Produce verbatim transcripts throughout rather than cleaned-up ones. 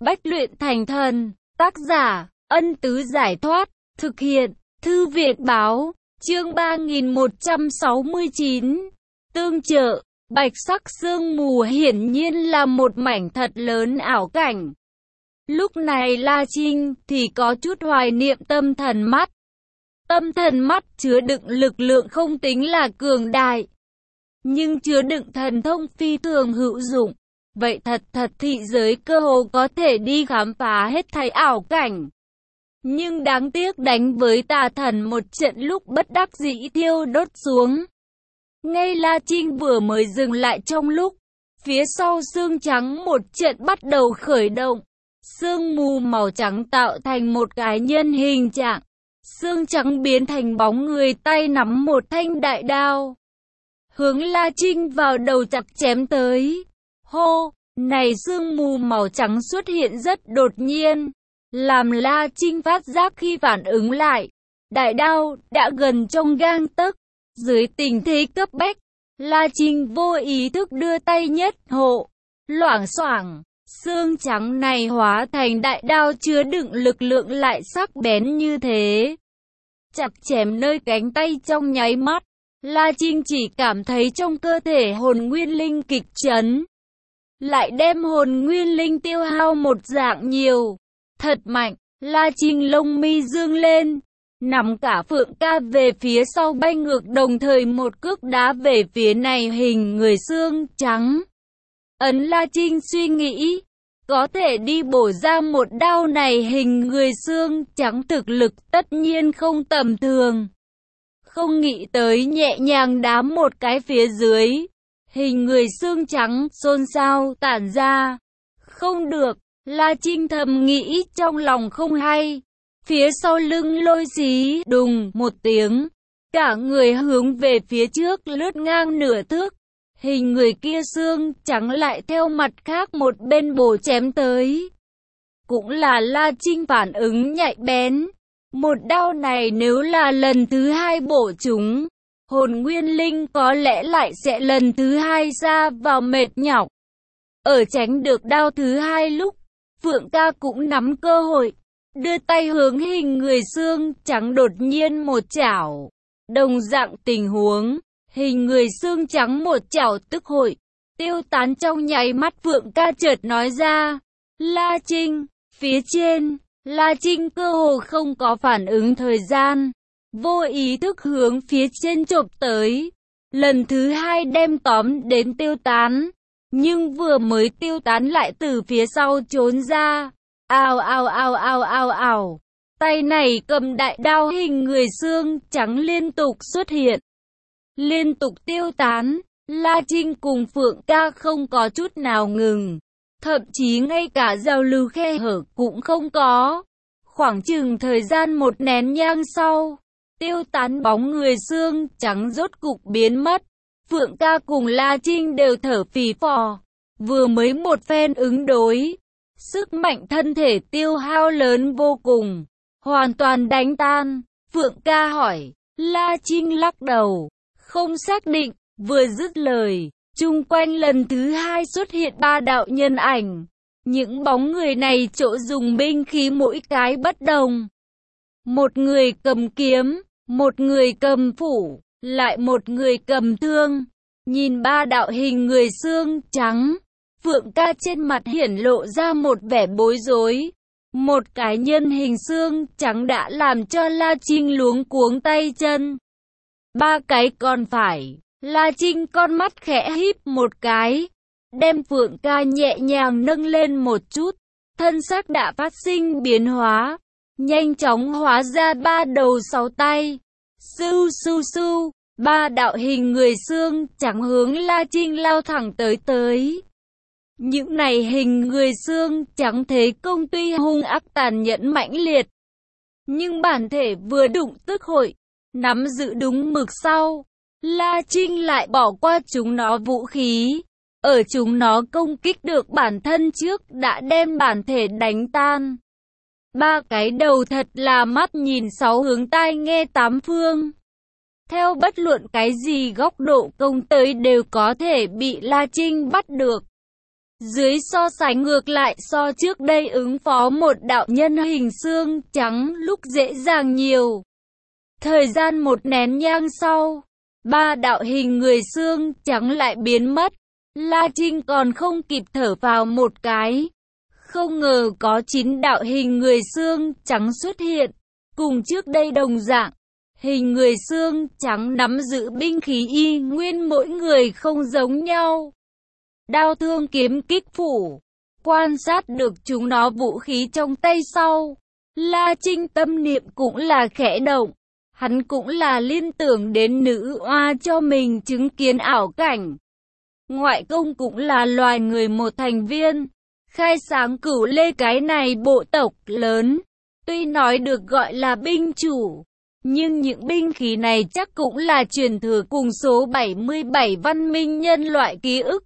Bách luyện thành thần. Tác giả, Ân Tứ Giải Thoát. Thực hiện, Thư Viện Báo. Chương ba nghìn một trăm sáu mươi chín. Tương trợ. Bạch sắc sương mù hiển nhiên là một mảnh thật lớn ảo cảnh. Lúc này La Trinh thì có chút hoài niệm tâm thần mắt. Tâm thần mắt chứa đựng lực lượng không tính là cường đại, nhưng chứa đựng thần thông phi thường hữu dụng. Vậy thật thật thị giới cơ hồ có thể đi khám phá hết thảy ảo cảnh. Nhưng đáng tiếc đánh với tà thần một trận lúc bất đắc dĩ thiêu đốt xuống. Ngay La Trinh vừa mới dừng lại trong lúc, phía sau xương trắng một trận bắt đầu khởi động. Sương mù màu trắng tạo thành một cái nhân hình trạng. Xương trắng biến thành bóng người tay nắm một thanh đại đao, hướng La Trinh vào đầu chặt chém tới. Hô, này sương mù màu trắng xuất hiện rất đột nhiên, làm La Trinh phát giác khi phản ứng lại. Đại đao đã gần trong gang tấc. Dưới tình thế cấp bách, La Trinh vô ý thức đưa tay nhất hộ, loảng xoảng. Xương trắng này hóa thành đại đao chứa đựng lực lượng lại sắc bén như thế, chặt chém nơi cánh tay trong nháy mắt. La Trinh chỉ cảm thấy trong cơ thể hồn nguyên linh kịch chấn, lại đem hồn nguyên linh tiêu hao một dạng nhiều. Thật mạnh. La Trinh lông mi dương lên, nắm cả Phượng Ca về phía sau bay ngược, đồng thời một cước đá về phía này hình người xương trắng. Ấn La Trinh suy nghĩ, có thể đi bổ ra một đao này hình người xương trắng thực lực tất nhiên không tầm thường. Không nghĩ tới nhẹ nhàng đá một cái phía dưới, hình người xương trắng xôn xao tản ra. Không được, La Trinh thầm nghĩ trong lòng không hay. Phía sau lưng Lôi Xí đùng một tiếng, cả người hướng về phía trước lướt ngang nửa thước. Hình người kia xương trắng lại theo mặt khác một bên bổ chém tới. Cũng là La Trinh phản ứng nhạy bén. Một đao này nếu là lần thứ hai bổ chúng, hồn nguyên linh có lẽ lại sẽ lần thứ hai ra vào mệt nhọc. Ở tránh được đao thứ hai lúc, Phượng Ca cũng nắm cơ hội, đưa tay hướng hình người xương trắng đột nhiên một chảo. Đồng dạng tình huống, hình người xương trắng một chảo tức hội tiêu tán trong nháy mắt. Phượng Ca chợt nói ra, La Trinh, phía trên. La Trinh cơ hồ không có phản ứng thời gian, vô ý thức hướng phía trên chộp tới, lần thứ hai đem tóm đến tiêu tán. Nhưng vừa mới tiêu tán lại từ phía sau trốn ra. Ào ào ào ào ào ào. Tay này cầm đại đao hình người xương trắng liên tục xuất hiện, liên tục tiêu tán. La Trinh cùng Phượng Ca không có chút nào ngừng, thậm chí ngay cả giao lưu khe hở cũng không có. Khoảng chừng thời gian một nén nhang sau, tiêu tán bóng người xương trắng rốt cục biến mất. Phượng Ca cùng La Trinh đều thở phì phò, vừa mới một phen ứng đối, sức mạnh thân thể tiêu hao lớn vô cùng, hoàn toàn đánh tan. Phượng Ca hỏi, La Trinh lắc đầu, không xác định. Vừa dứt lời, chung quanh lần thứ hai xuất hiện ba đạo nhân ảnh. Những bóng người này chỗ dùng binh khí mỗi cái bất đồng. Một người cầm kiếm, một người cầm phủ, lại một người cầm thương. Nhìn ba đạo hình người xương trắng, Phượng Ca trên mặt hiển lộ ra một vẻ bối rối. Một cái nhân hình xương trắng đã làm cho La Trinh luống cuống tay chân. Ba cái còn phải. La Trinh con mắt khẽ híp một cái, đem Phượng Ca nhẹ nhàng nâng lên một chút, thân xác đã phát sinh biến hóa, nhanh chóng hóa ra ba đầu sáu tay. Su su su, ba đạo hình người xương trắng hướng La Trinh lao thẳng tới tới. Những này hình người xương trắng thế công tuy hung ác tàn nhẫn mãnh liệt, nhưng bản thể vừa đụng tức hội, nắm giữ đúng mực sau. La Trinh lại bỏ qua chúng nó vũ khí, ở chúng nó công kích được bản thân trước đã đem bản thể đánh tan. Ba cái đầu thật là mắt nhìn sáu hướng, tai nghe tám phương. Theo bất luận cái gì góc độ công tới đều có thể bị La Trinh bắt được. Dưới so sánh ngược lại so trước đây ứng phó một đạo nhân hình xương trắng lúc dễ dàng nhiều. Thời gian một nén nhang sau, ba đạo hình người xương trắng lại biến mất. La Trinh còn không kịp thở vào một cái. Không ngờ có chín đạo hình người xương trắng xuất hiện, cùng trước đây đồng dạng. Hình người xương trắng nắm giữ binh khí y nguyên mỗi người không giống nhau. Đao thương kiếm kích phủ, quan sát được chúng nó vũ khí trong tay sau. La Trinh tâm niệm cũng là khẽ động. Hắn cũng là liên tưởng đến nữ oa cho mình chứng kiến ảo cảnh. Ngoại công cũng là loài người một thành viên. Khai sáng Cửu Lê cái này bộ tộc lớn. Tuy nói được gọi là binh chủ, nhưng những binh khí này chắc cũng là truyền thừa cùng số bảy mươi bảy văn minh nhân loại ký ức.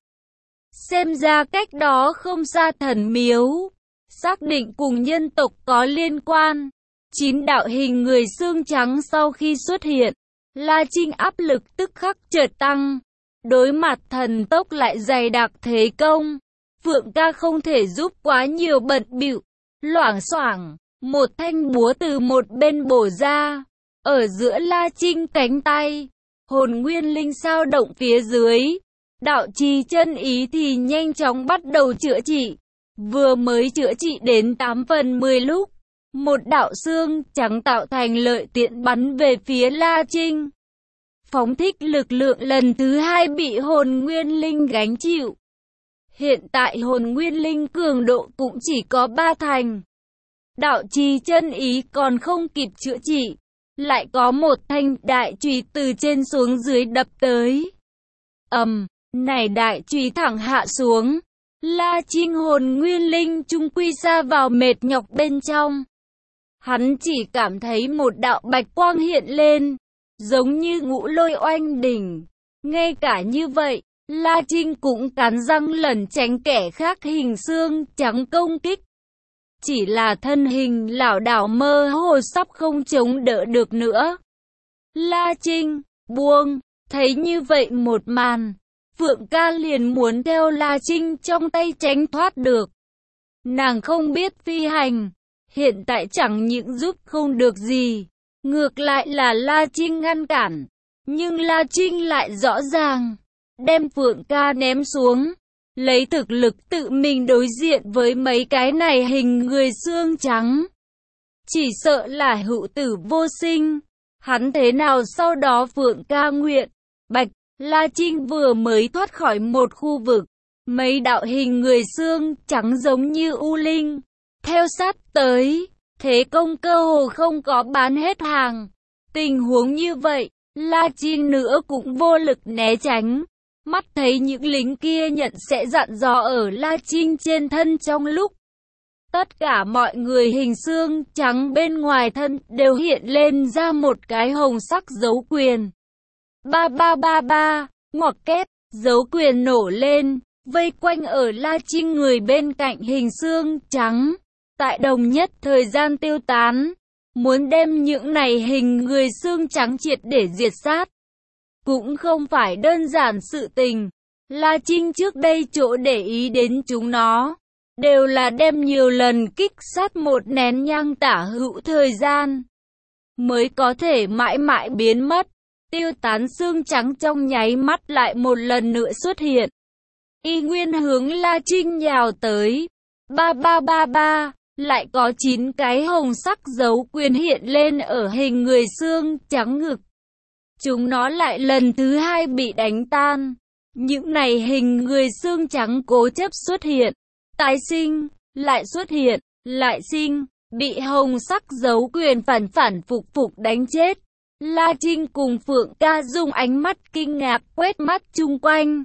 Xem ra cách đó không xa thần miếu, xác định cùng nhân tộc có liên quan. Chín đạo hình người xương trắng sau khi xuất hiện, La Trinh áp lực tức khắc chợt tăng. Đối mặt thần tốc lại dày đặc thế công, Phượng ca không thể giúp quá nhiều bận bịu. Loảng xoảng, một thanh búa từ một bên bổ ra, ở giữa La Trinh cánh tay. Hồn nguyên linh sao động phía dưới, đạo trì chân ý thì nhanh chóng bắt đầu chữa trị. Vừa mới chữa trị đến tám phần mười lúc, một đạo xương trắng tạo thành lợi tiện bắn về phía La Trinh. Phóng thích lực lượng lần thứ hai bị hồn nguyên linh gánh chịu. Hiện tại hồn nguyên linh cường độ cũng chỉ có ba thành. Đạo trì chân ý còn không kịp chữa trị, lại có một thanh đại chùy từ trên xuống dưới đập tới. Ầm, này đại chùy thẳng hạ xuống. La Trinh hồn nguyên linh chung quy sa vào mệt nhọc bên trong. Hắn chỉ cảm thấy một đạo bạch quang hiện lên, giống như ngũ lôi oanh đỉnh. Ngay cả như vậy, La Trinh cũng cắn răng lẩn tránh kẻ khác hình xương trắng công kích. Chỉ là thân hình lảo đảo mơ hồ sắp không chống đỡ được nữa. La Trinh, buông, thấy như vậy một màn, Phượng ca liền muốn theo La Trinh trong tay tránh thoát được. Nàng không biết phi hành, hiện tại chẳng những giúp không được gì, ngược lại là La Trinh ngăn cản. Nhưng La Trinh lại rõ ràng, đem Phượng ca ném xuống, lấy thực lực tự mình đối diện với mấy cái này hình người xương trắng. Chỉ sợ là hữu tử vô sinh. Hắn thế nào sau đó Phượng ca nguyện, bạch, La Trinh vừa mới thoát khỏi một khu vực. Mấy đạo hình người xương trắng giống như u linh, theo sát tới, thế công cơ hồ không có bán hết hàng. Tình huống như vậy, La Trinh nữa cũng vô lực né tránh. Mắt thấy những lính kia nhận sẽ dặn dò ở La Trinh trên thân trong lúc. Tất cả mọi người hình xương trắng bên ngoài thân đều hiện lên ra một cái hồng sắc dấu quyền. Ba ba ba ba, ngoặc kép, dấu quyền nổ lên, vây quanh ở La Trinh người bên cạnh hình xương trắng. Tại đồng nhất thời gian tiêu tán, muốn đem những này hình người xương trắng triệt để diệt sát. Cũng không phải đơn giản sự tình. La Trinh trước đây chỗ để ý đến chúng nó, đều là đem nhiều lần kích sát một nén nhang tả hữu thời gian, mới có thể mãi mãi biến mất. Tiêu tán xương trắng trong nháy mắt lại một lần nữa xuất hiện. Y nguyên hướng La Trinh nhào tới. Ba ba ba ba, lại có chín cái hồng sắc dấu quyền hiện lên ở hình người xương trắng ngực. Chúng nó lại lần thứ hai bị đánh tan. Những này hình người xương trắng cố chấp xuất hiện, tái sinh, lại xuất hiện, lại sinh, bị hồng sắc dấu quyền phản phản phục phục đánh chết. La Trinh cùng Phượng ca dùng ánh mắt kinh ngạc quét mắt chung quanh.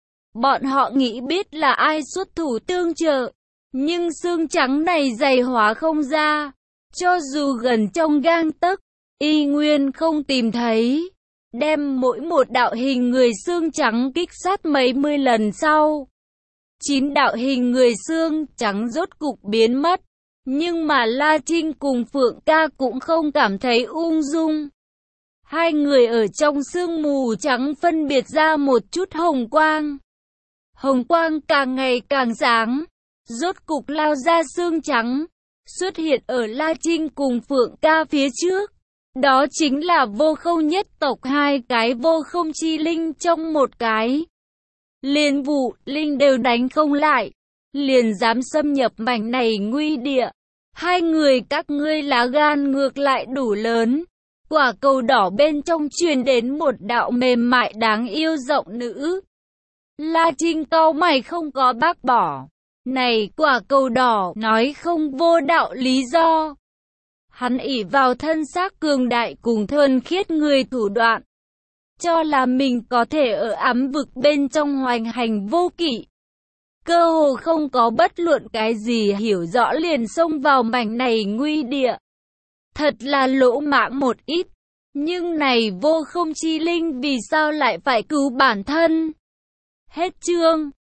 Bọn họ nghĩ biết là ai xuất thủ tương trợ, nhưng xương trắng này dày hóa không ra. Cho dù gần trong gang tấc, y nguyên không tìm thấy. Đem mỗi một đạo hình người xương trắng kích sát mấy mươi lần sau, chín đạo hình người xương trắng rốt cục biến mất. Nhưng mà La Trinh cùng Phượng ca cũng không cảm thấy ung dung. Hai người ở trong sương mù trắng phân biệt ra một chút hồng quang. hồng quang càng ngày càng sáng, rốt cục lao ra xương trắng, xuất hiện ở La Trinh cùng Phượng Ca phía trước. Đó chính là Vô Không nhất tộc, hai cái vô không chi linh trong một cái. Liền Vũ Linh đều đánh không lại, liền dám xâm nhập mảnh này nguy địa. Hai người các ngươi lá gan ngược lại đủ lớn. Quả cầu đỏ bên trong truyền đến một đạo mềm mại đáng yêu giọng nữ. La Trinh cau mày không có bác bỏ. Này quả cầu đỏ nói không vô đạo lý do. Hắn ỷ vào thân xác cường đại cùng thuần khiết người thủ đoạn, cho là mình có thể ở ám vực bên trong hoành hành vô kỵ. Cơ hồ không có bất luận cái gì hiểu rõ liền xông vào mảnh này nguy địa. Thật là lỗ mãng một ít. Nhưng này vô không chi linh vì sao lại phải cứu bản thân? Hết chương.